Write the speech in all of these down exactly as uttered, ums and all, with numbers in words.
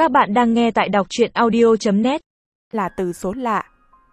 Các bạn đang nghe tại đọc truyện audio chấm net. Là từ số lạ.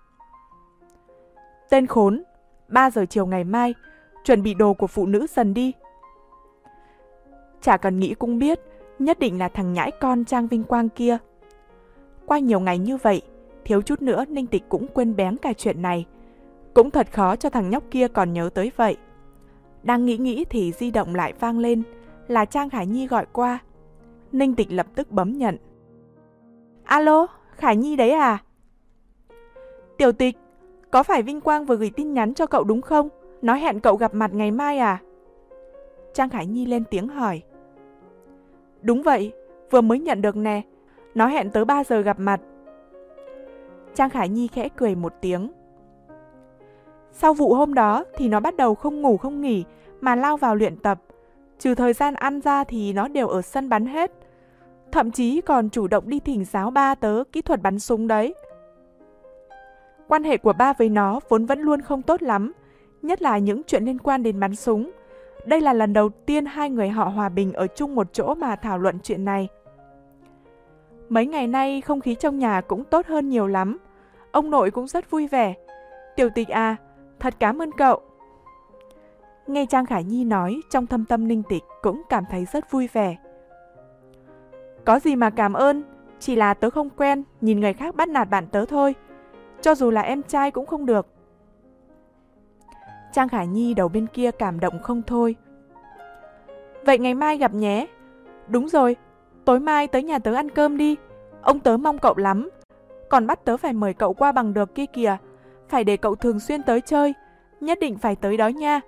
Tên khốn, ba giờ chiều ngày mai, chuẩn bị đồ của phụ nữ dần đi. Chả cần nghĩ cũng biết, nhất định là thằng nhãi con Trang Vinh Quang kia. Qua nhiều ngày như vậy, thiếu chút nữa Ninh Tịch cũng quên bén cả chuyện này. Cũng thật khó cho thằng nhóc kia còn nhớ tới vậy. Đang nghĩ nghĩ thì di động lại vang lên, là Trang Khải Nhi gọi qua. Ninh Tịch lập tức bấm nhận. Alo, Khải Nhi đấy à? Tiểu Tịch, có phải Vinh Quang vừa gửi tin nhắn cho cậu đúng không? Nói hẹn cậu gặp mặt ngày mai à? Trang Khải Nhi lên tiếng hỏi. Đúng vậy, vừa mới nhận được nè. Nó hẹn tới ba giờ gặp mặt. Trang Khải Nhi khẽ cười một tiếng. Sau vụ hôm đó thì nó bắt đầu không ngủ không nghỉ mà lao vào luyện tập. Trừ thời gian ăn ra thì nó đều ở sân bắn hết. Thậm chí còn chủ động đi thỉnh giáo ba tớ kỹ thuật bắn súng đấy. Quan hệ của ba với nó vốn vẫn luôn không tốt lắm, nhất là những chuyện liên quan đến bắn súng. Đây là lần đầu tiên hai người họ hòa bình ở chung một chỗ mà thảo luận chuyện này. Mấy ngày nay không khí trong nhà cũng tốt hơn nhiều lắm. Ông nội cũng rất vui vẻ. Tiểu Tịch à, thật cảm ơn cậu. Nghe Trang Khải Nhi nói, trong thâm tâm Ninh Tịch cũng cảm thấy rất vui vẻ. Có gì mà cảm ơn, chỉ là tớ không quen nhìn người khác bắt nạt bạn tớ thôi. Cho dù là em trai cũng không được. Trang Khải Nhi đầu bên kia cảm động không thôi. Vậy ngày mai gặp nhé. Đúng rồi, tối mai tới nhà tớ ăn cơm đi. Ông tớ mong cậu lắm. Còn bắt tớ phải mời cậu qua bằng được kia kìa. Phải để cậu thường xuyên tới chơi. Nhất định phải tới đó nha.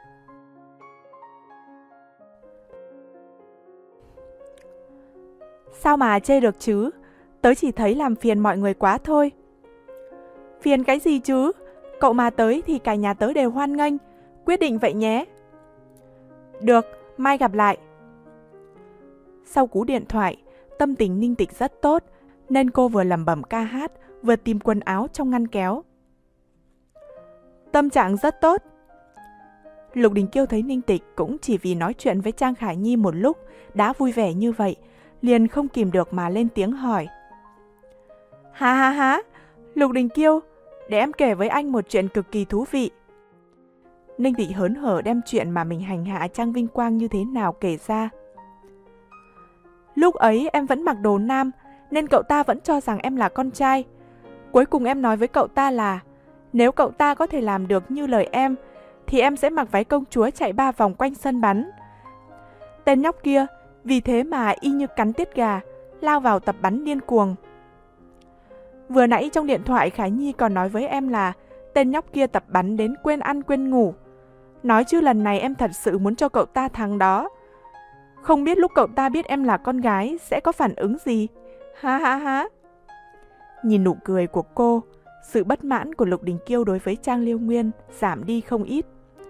Sao mà chê được chứ? Tớ chỉ thấy làm phiền mọi người quá thôi. Phiền cái gì chứ? Cậu mà tới thì cả nhà tớ đều hoan nghênh. Quyết định vậy nhé. Được, mai gặp lại. Sau cú điện thoại, tâm tình Ninh Tịch rất tốt, nên cô vừa lẩm bẩm ca hát, vừa tìm quần áo trong ngăn kéo. Tâm trạng rất tốt. Lục Đình Kiêu thấy Ninh Tịch cũng chỉ vì nói chuyện với Trang Khải Nhi một lúc đã vui vẻ như vậy, liền không kìm được mà lên tiếng hỏi. Ha ha ha, Lục Đình Kiêu, để em kể với anh một chuyện cực kỳ thú vị. Ninh Tịch hớn hở đem chuyện mà mình hành hạ Trang Vinh Quang như thế nào kể ra. Lúc ấy em vẫn mặc đồ nam, nên cậu ta vẫn cho rằng em là con trai. Cuối cùng em nói với cậu ta là, nếu cậu ta có thể làm được như lời em, thì em sẽ mặc váy công chúa chạy ba vòng quanh sân bắn. Tên nhóc kia, vì thế mà y như cắn tiết gà, lao vào tập bắn điên cuồng. Vừa nãy trong điện thoại Khải Nhi còn nói với em là tên nhóc kia tập bắn đến quên ăn quên ngủ. Nói chứ lần này em thật sự muốn cho cậu ta thắng đó. Không biết lúc cậu ta biết em là con gái sẽ có phản ứng gì? Ha ha ha. Nhìn nụ cười của cô, sự bất mãn của Lục Đình Kiêu đối với Trang Liêu Nguyên giảm đi không ít.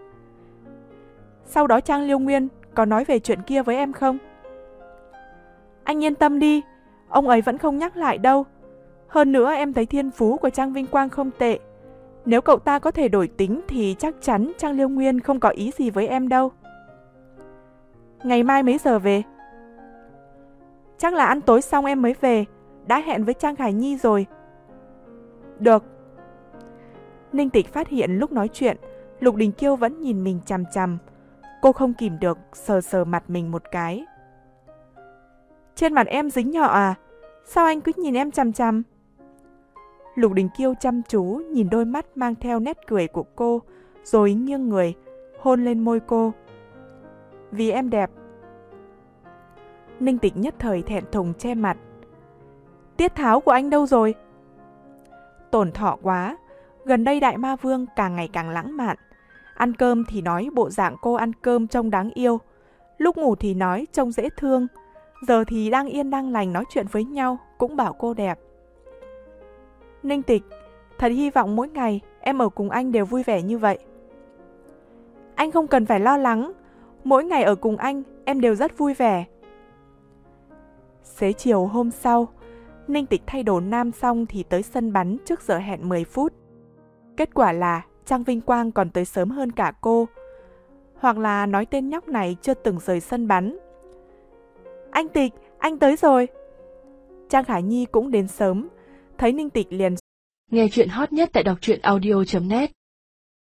Sau đó Trang Liêu Nguyên có nói về chuyện kia với em không? Anh yên tâm đi, ông ấy vẫn không nhắc lại đâu. Hơn nữa em thấy thiên phú của Trang Vinh Quang không tệ. Nếu cậu ta có thể đổi tính thì chắc chắn Trang Liêu Nguyên không có ý gì với em đâu. Ngày mai mấy giờ về? Chắc là ăn tối xong em mới về, đã hẹn với Trang Khải Nhi rồi. Được. Ninh Tịch phát hiện lúc nói chuyện, Lục Đình Kiêu vẫn nhìn mình chằm chằm. Cô không kìm được sờ sờ mặt mình một cái. Trên mặt em dính nhọ à? Sao anh cứ nhìn em chằm chằm? Lục Đình Kiêu chăm chú nhìn đôi mắt mang theo nét cười của cô, rồi nghiêng người, hôn lên môi cô. Vì em đẹp. Ninh Tịch nhất thời thẹn thùng che mặt. Tiết tháo của anh đâu rồi? Tổn thọ quá, gần đây Đại Ma Vương càng ngày càng lãng mạn. Ăn cơm thì nói bộ dạng cô ăn cơm trông đáng yêu, lúc ngủ thì nói trông dễ thương, giờ thì đang yên đang lành nói chuyện với nhau cũng bảo cô đẹp. Ninh Tịch, thật hy vọng mỗi ngày em ở cùng anh đều vui vẻ như vậy. Anh không cần phải lo lắng, mỗi ngày ở cùng anh em đều rất vui vẻ. Xế chiều hôm sau, Ninh Tịch thay đồ nam xong thì tới sân bắn trước giờ hẹn mười phút. Kết quả là Trang Vinh Quang còn tới sớm hơn cả cô. Hoặc là nói tên nhóc này chưa từng rời sân bắn. Anh Tịch, anh tới rồi. Trang Khải Nhi cũng đến sớm, thấy Ninh Tịch liền. Nghe chuyện hot nhất tại đọc truyện audio chấm net